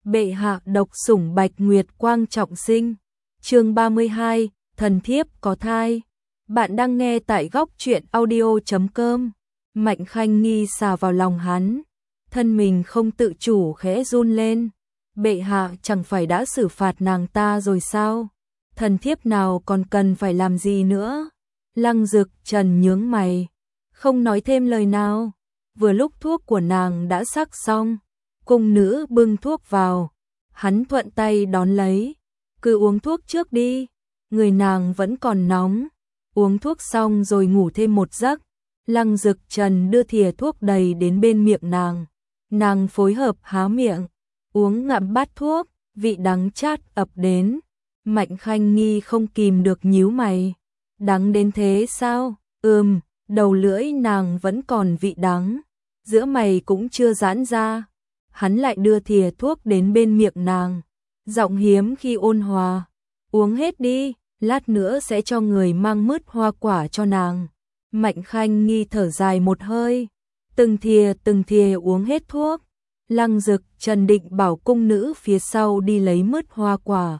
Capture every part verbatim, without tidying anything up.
Bệ hạ độc sủng Bạch Nguyệt Quang trọng sinh. Chương ba mươi hai, thần thiếp có thai. Bạn đang nghe tại góc truyện audio chấm com. Mạnh Khanh Nghi xà vào lòng hắn, thân mình không tự chủ khẽ run lên. Bệ hạ chẳng phải đã xử phạt nàng ta rồi sao? Thần thiếp nào còn cần phải làm gì nữa? Lăng Dực Trần nhướng mày, không nói thêm lời nào. Vừa lúc thuốc của nàng đã sắc xong, cung nữ bưng thuốc vào, hắn thuận tay đón lấy. Cứ uống thuốc trước đi, người nàng vẫn còn nóng. Uống thuốc xong rồi ngủ thêm một giấc. Lăng Dực Trần đưa thìa thuốc đầy đến bên miệng nàng. Nàng phối hợp há miệng, uống ngậm bát thuốc, vị đắng chát ập đến. Mạnh Khanh Nghi không kìm được nhíu mày. Đắng đến thế sao? Ừm, đầu lưỡi nàng vẫn còn vị đắng, giữa mày cũng chưa giãn ra. Hắn lại đưa thìa thuốc đến bên miệng nàng, giọng hiếm khi ôn hòa. Uống hết đi, lát nữa sẽ cho người mang mứt hoa quả cho nàng. Mạnh Khanh Nghi thở dài một hơi, từng thìa từng thìa uống hết thuốc. Lăng Dực Trần định bảo cung nữ phía sau đi lấy mứt hoa quả,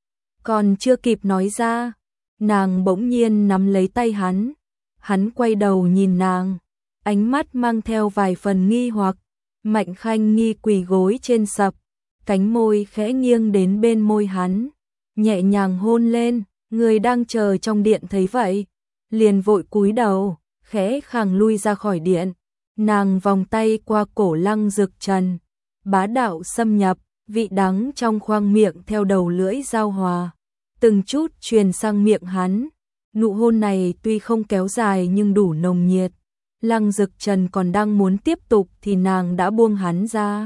còn chưa kịp nói ra, nàng bỗng nhiên nắm lấy tay hắn. Hắn quay đầu nhìn nàng, ánh mắt mang theo vài phần nghi hoặc. Mạnh Khanh Nghi quỳ gối trên sập, cánh môi khẽ nghiêng đến bên môi hắn, nhẹ nhàng hôn lên. Người đang chờ trong điện thấy vậy, liền vội cúi đầu, khẽ khàng lui ra khỏi điện. Nàng vòng tay qua cổ Lăng Dực Trần, bá đạo xâm nhập, vị đắng trong khoang miệng theo đầu lưỡi giao hòa, từng chút truyền sang miệng hắn. Nụ hôn này tuy không kéo dài nhưng đủ nồng nhiệt. Lăng Dực Trần còn đang muốn tiếp tục thì nàng đã buông hắn ra.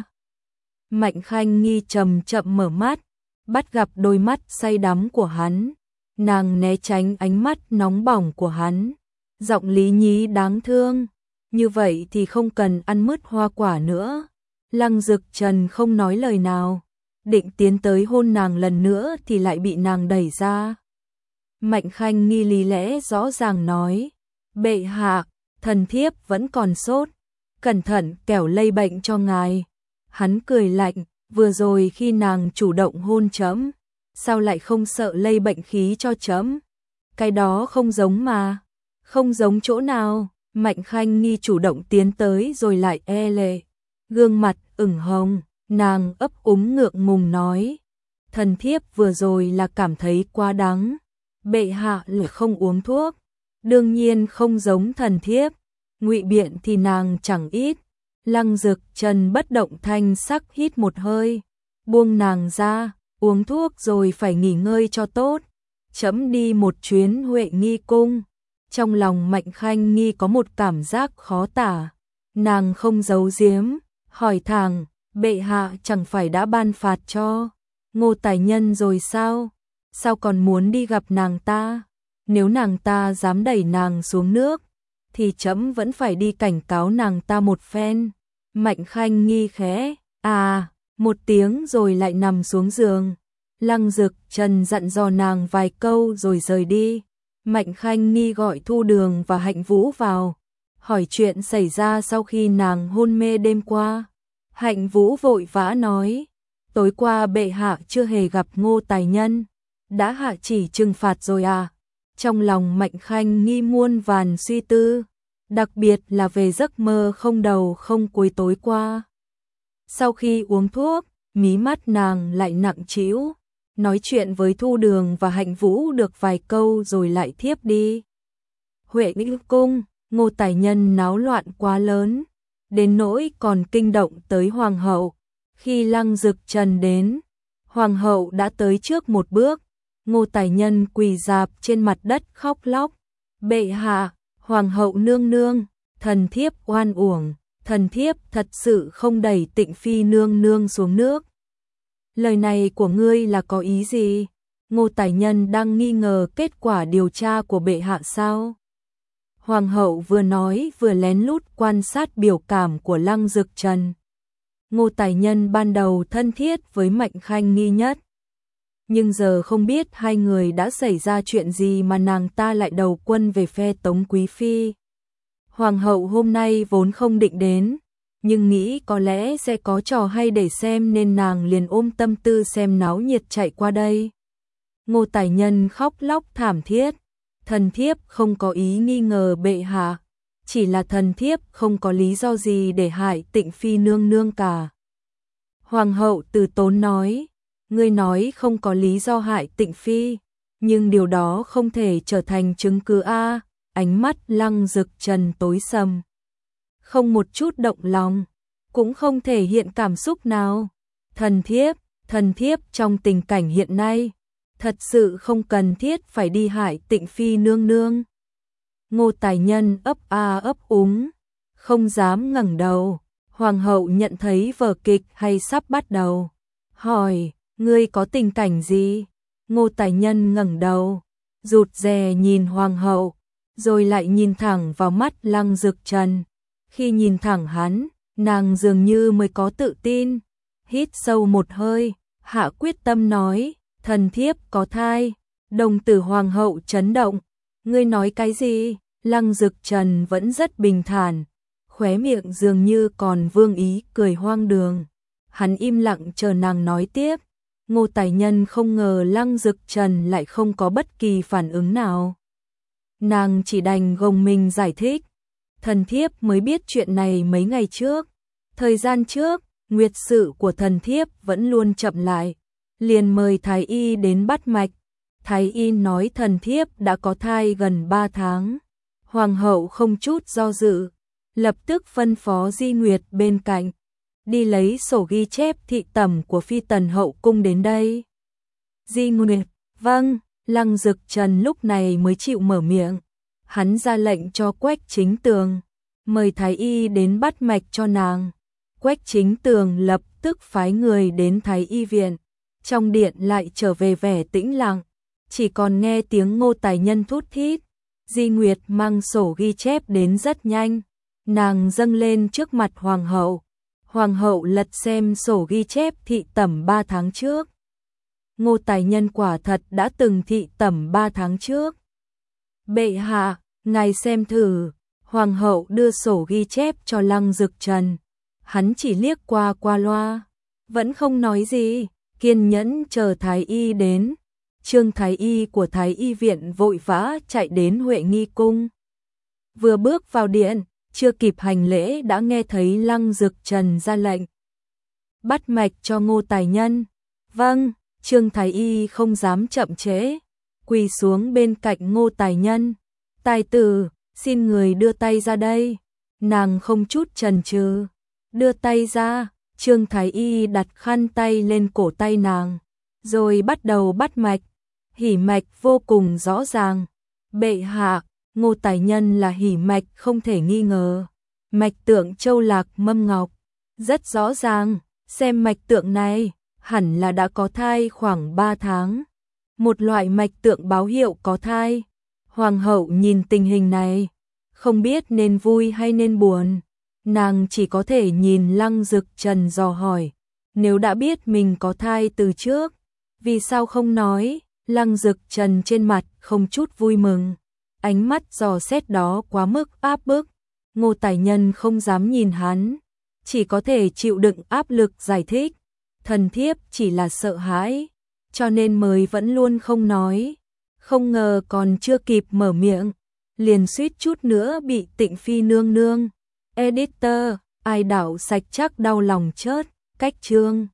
Mạnh Khanh Nghi chậm chậm mở mắt, bắt gặp đôi mắt say đắm của hắn. Nàng né tránh ánh mắt nóng bỏng của hắn, giọng lý nhí đáng thương. Như vậy thì không cần ăn mứt hoa quả nữa. Lăng Dực Trần không nói lời nào, định tiến tới hôn nàng lần nữa thì lại bị nàng đẩy ra. Mạnh Khanh Nghi lý lẽ rõ ràng nói, bệ hạ, thần thiếp vẫn còn sốt, cẩn thận kẻo lây bệnh cho ngài. Hắn cười lạnh, vừa rồi khi nàng chủ động hôn chấm, sao lại không sợ lây bệnh khí cho chấm? Cái đó không giống mà. Không giống chỗ nào? Mạnh Khanh Nghi chủ động tiến tới rồi lại e lệ, gương mặt ửng hồng, nàng ấp úng ngượng ngùng nói, thần thiếp vừa rồi là cảm thấy quá đắng. Bệ hạ là không uống thuốc, đương nhiên không giống thần thiếp. Ngụy biện thì nàng chẳng ít. Lăng Dực Trần bất động thanh sắc hít một hơi, buông nàng ra. Uống thuốc rồi phải nghỉ ngơi cho tốt, chấm đi một chuyến Huệ Nghi cung. Trong lòng Mạnh Khanh Nghi có một cảm giác khó tả, nàng không giấu giếm, hỏi thẳng, bệ hạ chẳng phải đã ban phạt cho Ngô Tài Nhân rồi sao? Sao còn muốn đi gặp nàng ta? Nếu nàng ta dám đẩy nàng xuống nước, thì chấm vẫn phải đi cảnh cáo nàng ta một phen. Mạnh Khanh Nghi khẽ à một tiếng rồi lại nằm xuống giường. Lăng Dực Trần dặn dò nàng vài câu rồi rời đi. Mạnh Khanh Nghi gọi Thu Đường và Hạnh Vũ vào, hỏi chuyện xảy ra sau khi nàng hôn mê đêm qua. Hạnh Vũ vội vã nói, tối qua bệ hạ chưa hề gặp Ngô Tài Nhân, đã hạ chỉ trừng phạt rồi à? Trong lòng Mạnh Khanh Nghi muôn vàn suy tư, đặc biệt là về giấc mơ không đầu không cuối tối qua. Sau khi uống thuốc, mí mắt nàng lại nặng trĩu, nói chuyện với Thu Đường và Hạnh Vũ được vài câu rồi lại thiếp đi. Huệ Nghi cung, Ngô Tài Nhân náo loạn quá lớn, đến nỗi còn kinh động tới hoàng hậu. Khi Lăng Dực Trần đến, hoàng hậu đã tới trước một bước. Ngô Tài Nhân quỳ rạp trên mặt đất khóc lóc, bệ hạ, hoàng hậu nương nương, thần thiếp oan uổng, thần thiếp thật sự không đẩy Tịnh phi nương nương xuống nước. Lời này của ngươi là có ý gì? Ngô Tài Nhân đang nghi ngờ kết quả điều tra của bệ hạ sao? Hoàng hậu vừa nói vừa lén lút quan sát biểu cảm của Lăng Dực Trần. Ngô Tài Nhân ban đầu thân thiết với Mạnh Khanh Nghi nhất, nhưng giờ không biết hai người đã xảy ra chuyện gì mà nàng ta lại đầu quân về phe Tống Quý Phi. Hoàng hậu hôm nay vốn không định đến, nhưng nghĩ có lẽ sẽ có trò hay để xem nên nàng liền ôm tâm tư xem náo nhiệt chạy qua đây. Ngô Tài Nhân khóc lóc thảm thiết, thần thiếp không có ý nghi ngờ bệ hạ, chỉ là thần thiếp không có lý do gì để hại Tịnh phi nương nương cả. Hoàng hậu từ tốn nói, ngươi nói không có lý do hại Tịnh phi, nhưng điều đó không thể trở thành chứng cứ a. Ánh mắt Lăng Dực Trần tối sầm, không một chút động lòng, cũng không thể hiện cảm xúc nào. Thần thiếp, thần thiếp trong tình cảnh hiện nay, thật sự không cần thiết phải đi hại Tịnh phi nương nương. Ngô Tài Nhân ấp a ấp úng, không dám ngẩng đầu. Hoàng hậu nhận thấy vở kịch hay sắp bắt đầu, hỏi, ngươi có tình cảnh gì? Ngô Tài Nhân ngẩng đầu, rụt rè nhìn hoàng hậu, rồi lại nhìn thẳng vào mắt Lăng Dực Trần. Khi nhìn thẳng hắn, nàng dường như mới có tự tin, hít sâu một hơi, hạ quyết tâm nói, thần thiếp có thai. Đồng tử hoàng hậu chấn động, ngươi nói cái gì? Lăng Dực Trần vẫn rất bình thản, khóe miệng dường như còn vương ý cười hoang đường. Hắn im lặng chờ nàng nói tiếp. Ngô Tài Nhân không ngờ Lăng Dực Trần lại không có bất kỳ phản ứng nào. Nàng chỉ đành gồng mình giải thích. Thần thiếp mới biết chuyện này mấy ngày trước. Thời gian trước, nguyệt sự của thần thiếp vẫn luôn chậm lại. Liền mời Thái Y đến bắt mạch. Thái Y nói thần thiếp đã có thai gần ba tháng. Hoàng hậu không chút do dự, lập tức phân phó Di Nguyệt bên cạnh, đi lấy sổ ghi chép thị tẩm của phi tần hậu cung đến đây. Di Nguyệt, vâng. Lăng Dực Trần lúc này mới chịu mở miệng. Hắn ra lệnh cho Quách Chính Tường, mời Thái Y đến bắt mạch cho nàng. Quách Chính Tường lập tức phái người đến Thái Y viện. Trong điện lại trở về vẻ tĩnh lặng, chỉ còn nghe tiếng Ngô Tài Nhân thút thít. Di Nguyệt mang sổ ghi chép đến rất nhanh, nàng dâng lên trước mặt hoàng hậu. Hoàng hậu lật xem sổ ghi chép thị tẩm ba tháng trước. Ngô Tài Nhân quả thật đã từng thị tẩm ba tháng trước. Bệ hạ, ngài xem thử. Hoàng hậu đưa sổ ghi chép cho Lăng Dực Trần. Hắn chỉ liếc qua qua loa, vẫn không nói gì, kiên nhẫn chờ Thái Y đến. Trương Thái Y của Thái Y viện vội vã chạy đến Huệ Nghi cung. Vừa bước vào điện, chưa kịp hành lễ đã nghe thấy Lăng Dực Trần ra lệnh. Bắt mạch cho Ngô Tài Nhân. Vâng. Trương Thái Y không dám chậm trễ, quỳ xuống bên cạnh Ngô Tài Nhân. Tài tử, xin người đưa tay ra đây. Nàng không chút chần chừ, đưa tay ra. Trương Thái Y đặt khăn tay lên cổ tay nàng, rồi bắt đầu bắt mạch. Hỉ mạch vô cùng rõ ràng. Bệ hạ, Ngô Tài Nhân là hỉ mạch không thể nghi ngờ. Mạch tượng châu lạc mâm ngọc, rất rõ ràng. Xem mạch tượng này, hẳn là đã có thai khoảng ba tháng. Một loại mạch tượng báo hiệu có thai. Hoàng hậu nhìn tình hình này, không biết nên vui hay nên buồn. Nàng chỉ có thể nhìn Lăng Dực Trần dò hỏi, nếu đã biết mình có thai từ trước, vì sao không nói? Lăng Dực Trần trên mặt không chút vui mừng, ánh mắt dò xét đó quá mức áp bức. Ngô Tài Nhân không dám nhìn hắn, chỉ có thể chịu đựng áp lực giải thích. Thần thiếp chỉ là sợ hãi, cho nên mới vẫn luôn không nói. Không ngờ còn chưa kịp mở miệng, liền suýt chút nữa bị Tịnh phi nương nương. Editor, ai đảo sạch chắc đau lòng chớt, cách chương.